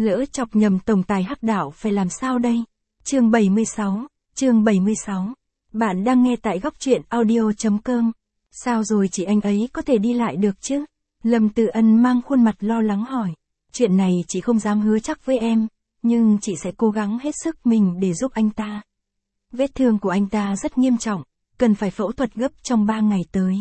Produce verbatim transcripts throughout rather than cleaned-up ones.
Lỡ chọc nhầm tổng tài Hắc Đạo phải làm sao đây? Chương bảy mươi sáu, chương bảy mươi sáu. Bạn đang nghe tại góc truyện audio chấm com. Sao rồi chị anh ấy có thể đi lại được chứ? Lâm Tự Ân mang khuôn mặt lo lắng hỏi. Chuyện này chị không dám hứa chắc với em, nhưng chị sẽ cố gắng hết sức mình để giúp anh ta. Vết thương của anh ta rất nghiêm trọng, cần phải phẫu thuật gấp trong ba ngày tới.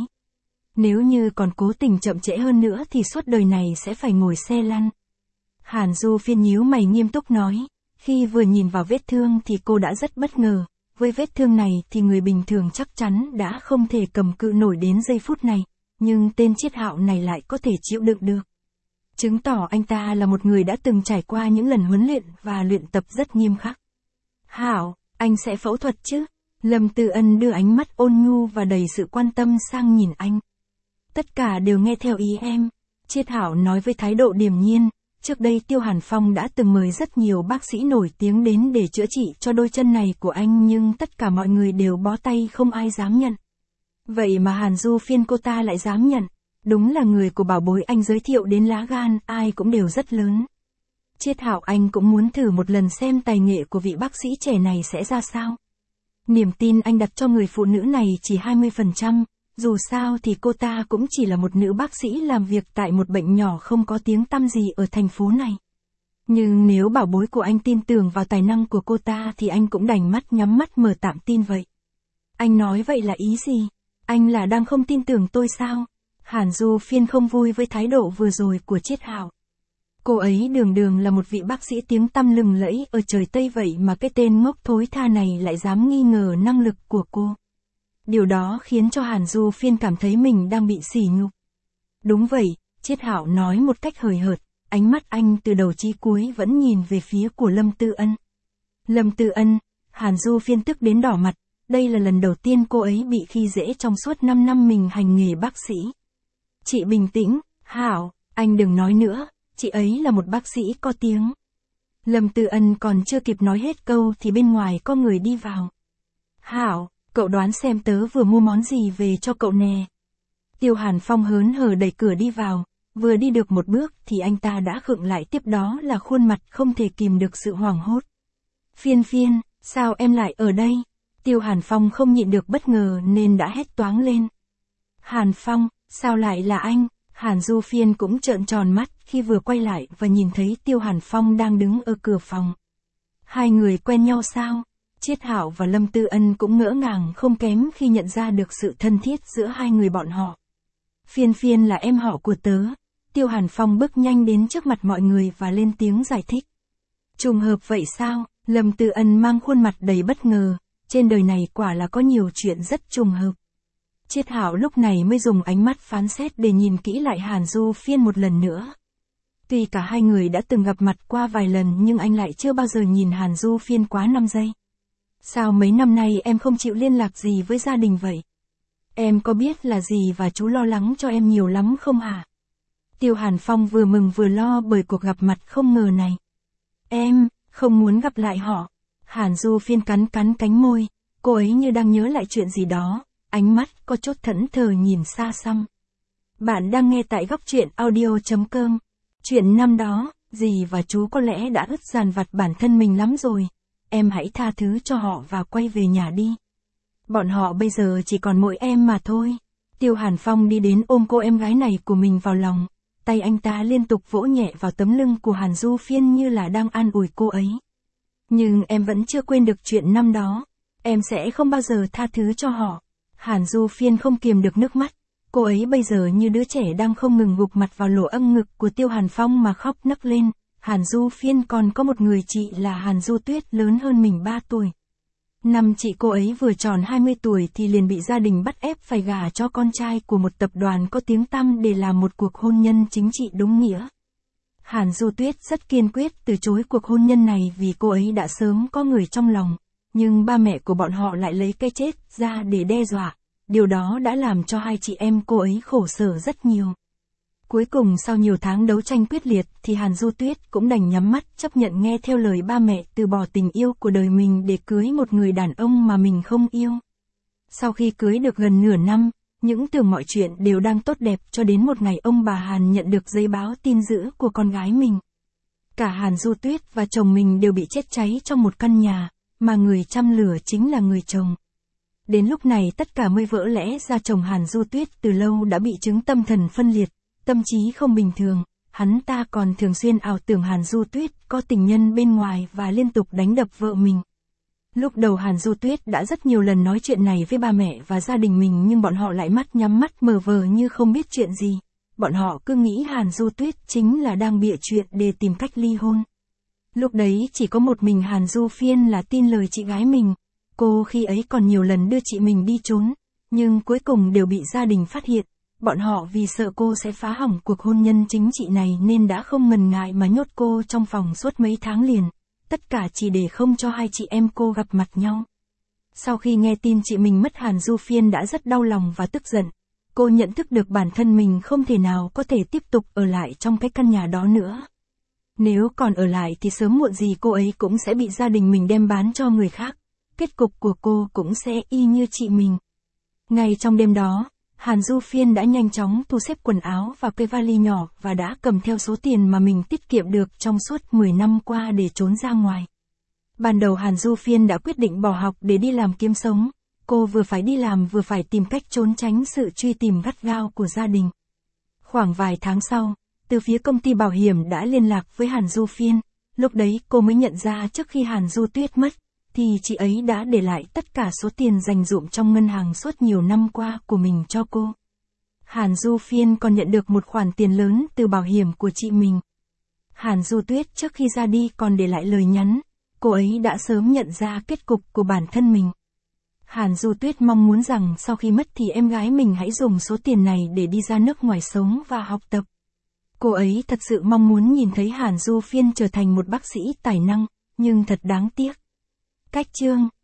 Nếu như còn cố tình chậm trễ hơn nữa thì suốt đời này sẽ phải ngồi xe lăn. Hàn Du Phiên nhíu mày nghiêm túc nói, khi vừa nhìn vào vết thương thì cô đã rất bất ngờ, với vết thương này thì người bình thường chắc chắn đã không thể cầm cự nổi đến giây phút này, nhưng tên Chiết Hạo này lại có thể chịu đựng được. Chứng tỏ anh ta là một người đã từng trải qua những lần huấn luyện và luyện tập rất nghiêm khắc. Hạo, anh sẽ phẫu thuật chứ? Lâm Tự Ân đưa ánh mắt ôn nhu và đầy sự quan tâm sang nhìn anh. Tất cả đều nghe theo ý em, Chiết Hạo nói với thái độ điềm nhiên. Trước đây Tiêu Hàn Phong đã từng mời rất nhiều bác sĩ nổi tiếng đến để chữa trị cho đôi chân này của anh, nhưng tất cả mọi người đều bó tay, không ai dám nhận. Vậy mà Hàn Du Phiên cô ta lại dám nhận. Đúng là người của bảo bối anh giới thiệu đến lá gan ai cũng đều rất lớn. Chiết Hạo, anh cũng muốn thử một lần xem tài nghệ của vị bác sĩ trẻ này sẽ ra sao. Niềm tin anh đặt cho người phụ nữ này chỉ hai mươi phần trăm, dù sao thì cô ta cũng chỉ là một nữ bác sĩ làm việc tại một bệnh nhỏ không có tiếng tăm gì ở thành phố này. Nhưng nếu bảo bối của anh tin tưởng vào tài năng của cô ta thì anh cũng đành mắt nhắm mắt mở tạm tin vậy. Anh nói vậy là ý gì? Anh là đang không tin tưởng tôi sao? Hàn Du Phiên không vui với thái độ vừa rồi của Chiết Hạo. Cô ấy đường đường là một vị bác sĩ tiếng tăm lừng lẫy ở trời Tây, vậy mà cái tên ngốc thối tha này lại dám nghi ngờ năng lực của cô. Điều đó khiến cho Hàn Du Phiên cảm thấy mình đang bị sỉ nhục. Đúng vậy, Chiết Hạo nói một cách hời hợt, ánh mắt anh từ đầu chí cuối vẫn nhìn về phía của Lâm Tự Ân. Lâm Tự Ân, Hàn Du Phiên tức đến đỏ mặt, đây là lần đầu tiên cô ấy bị khi dễ trong suốt năm năm mình hành nghề bác sĩ. Chị bình tĩnh, Hạo, anh đừng nói nữa, chị ấy là một bác sĩ có tiếng. Lâm Tự Ân còn chưa kịp nói hết câu thì bên ngoài có người đi vào. Hạo, cậu đoán xem tớ vừa mua món gì về cho cậu nè. Tiêu Hàn Phong hớn hở đẩy cửa đi vào, vừa đi được một bước thì anh ta đã khựng lại, tiếp đó là khuôn mặt không thể kìm được sự hoảng hốt. Phiên Phiên, sao em lại ở đây? Tiêu Hàn Phong không nhịn được bất ngờ nên đã hét toáng lên. Hàn Phong, sao lại là anh? Hàn Du Phiên cũng trợn tròn mắt khi vừa quay lại và nhìn thấy Tiêu Hàn Phong đang đứng ở cửa phòng. Hai người quen nhau sao? Chiết Hạo và Lâm Tự Ân cũng ngỡ ngàng không kém khi nhận ra được sự thân thiết giữa hai người bọn họ. Phiên Phiên là em họ của tớ. Tiêu Hàn Phong bước nhanh đến trước mặt mọi người và lên tiếng giải thích. Trùng hợp vậy sao? Lâm Tự Ân mang khuôn mặt đầy bất ngờ. Trên đời này quả là có nhiều chuyện rất trùng hợp. Chiết Hạo lúc này mới dùng ánh mắt phán xét để nhìn kỹ lại Hàn Du Phiên một lần nữa. Tuy cả hai người đã từng gặp mặt qua vài lần nhưng anh lại chưa bao giờ nhìn Hàn Du Phiên quá năm giây. Sao mấy năm nay em không chịu liên lạc gì với gia đình vậy? Em có biết là dì và chú lo lắng cho em nhiều lắm không hả? Tiêu Hàn Phong vừa mừng vừa lo bởi cuộc gặp mặt không ngờ này. Em, không muốn gặp lại họ. Hàn Du Phiên cắn cắn cánh môi, cô ấy như đang nhớ lại chuyện gì đó, ánh mắt có chút thẫn thờ nhìn xa xăm. Bạn đang nghe tại góc truyện audio chấm com. Chuyện năm đó, dì và chú có lẽ đã ức dằn vặt bản thân mình lắm rồi. Em hãy tha thứ cho họ và quay về nhà đi. Bọn họ bây giờ chỉ còn mỗi em mà thôi. Tiêu Hàn Phong đi đến ôm cô em gái này của mình vào lòng. Tay anh ta liên tục vỗ nhẹ vào tấm lưng của Hàn Du Phiên như là đang an ủi cô ấy. Nhưng em vẫn chưa quên được chuyện năm đó. Em sẽ không bao giờ tha thứ cho họ. Hàn Du Phiên không kiềm được nước mắt. Cô ấy bây giờ như đứa trẻ đang không ngừng gục mặt vào lỗ âng ngực của Tiêu Hàn Phong mà khóc nấc lên. Hàn Du Phiên còn có một người chị là Hàn Du Tuyết lớn hơn mình ba tuổi. Năm chị cô ấy vừa tròn hai mươi tuổi thì liền bị gia đình bắt ép phải gả cho con trai của một tập đoàn có tiếng tăm để làm một cuộc hôn nhân chính trị đúng nghĩa. Hàn Du Tuyết rất kiên quyết từ chối cuộc hôn nhân này vì cô ấy đã sớm có người trong lòng, nhưng ba mẹ của bọn họ lại lấy cái chết ra để đe dọa. Điều đó đã làm cho hai chị em cô ấy khổ sở rất nhiều. Cuối cùng sau nhiều tháng đấu tranh quyết liệt thì Hàn Du Tuyết cũng đành nhắm mắt chấp nhận nghe theo lời ba mẹ từ bỏ tình yêu của đời mình để cưới một người đàn ông mà mình không yêu. Sau khi cưới được gần nửa năm, những tưởng mọi chuyện đều đang tốt đẹp cho đến một ngày ông bà Hàn nhận được giấy báo tin dữ của con gái mình. Cả Hàn Du Tuyết và chồng mình đều bị chết cháy trong một căn nhà, mà người châm lửa chính là người chồng. Đến lúc này tất cả mới vỡ lẽ ra chồng Hàn Du Tuyết từ lâu đã bị chứng tâm thần phân liệt, tâm trí không bình thường, hắn ta còn thường xuyên ảo tưởng Hàn Du Tuyết có tình nhân bên ngoài và liên tục đánh đập vợ mình. Lúc đầu Hàn Du Tuyết đã rất nhiều lần nói chuyện này với ba mẹ và gia đình mình nhưng bọn họ lại mắt nhắm mắt mờ vờ như không biết chuyện gì. Bọn họ cứ nghĩ Hàn Du Tuyết chính là đang bịa chuyện để tìm cách ly hôn. Lúc đấy chỉ có một mình Hàn Du Phiên là tin lời chị gái mình. Cô khi ấy còn nhiều lần đưa chị mình đi trốn, nhưng cuối cùng đều bị gia đình phát hiện. Bọn họ vì sợ cô sẽ phá hỏng cuộc hôn nhân chính trị này nên đã không ngần ngại mà nhốt cô trong phòng suốt mấy tháng liền. Tất cả chỉ để không cho hai chị em cô gặp mặt nhau. Sau khi nghe tin chị mình mất Hàn Du Phiên đã rất đau lòng và tức giận. Cô nhận thức được bản thân mình không thể nào có thể tiếp tục ở lại trong cái căn nhà đó nữa. Nếu còn ở lại thì sớm muộn gì cô ấy cũng sẽ bị gia đình mình đem bán cho người khác. Kết cục của cô cũng sẽ y như chị mình. Ngay trong đêm đó, Hàn Du Phiên đã nhanh chóng thu xếp quần áo vào cái vali nhỏ và đã cầm theo số tiền mà mình tiết kiệm được trong suốt mười năm qua để trốn ra ngoài. Ban đầu Hàn Du Phiên đã quyết định bỏ học để đi làm kiếm sống. Cô vừa phải đi làm vừa phải tìm cách trốn tránh sự truy tìm gắt gao của gia đình. Khoảng vài tháng sau, từ phía công ty bảo hiểm đã liên lạc với Hàn Du Phiên. Lúc đấy cô mới nhận ra trước khi Hàn Du Tuyết mất, thì chị ấy đã để lại tất cả số tiền dành dụm trong ngân hàng suốt nhiều năm qua của mình cho cô. Hàn Du Phiên còn nhận được một khoản tiền lớn từ bảo hiểm của chị mình. Hàn Du Tuyết trước khi ra đi còn để lại lời nhắn, cô ấy đã sớm nhận ra kết cục của bản thân mình. Hàn Du Tuyết mong muốn rằng sau khi mất thì em gái mình hãy dùng số tiền này để đi ra nước ngoài sống và học tập. Cô ấy thật sự mong muốn nhìn thấy Hàn Du Phiên trở thành một bác sĩ tài năng, nhưng thật đáng tiếc. Cách chương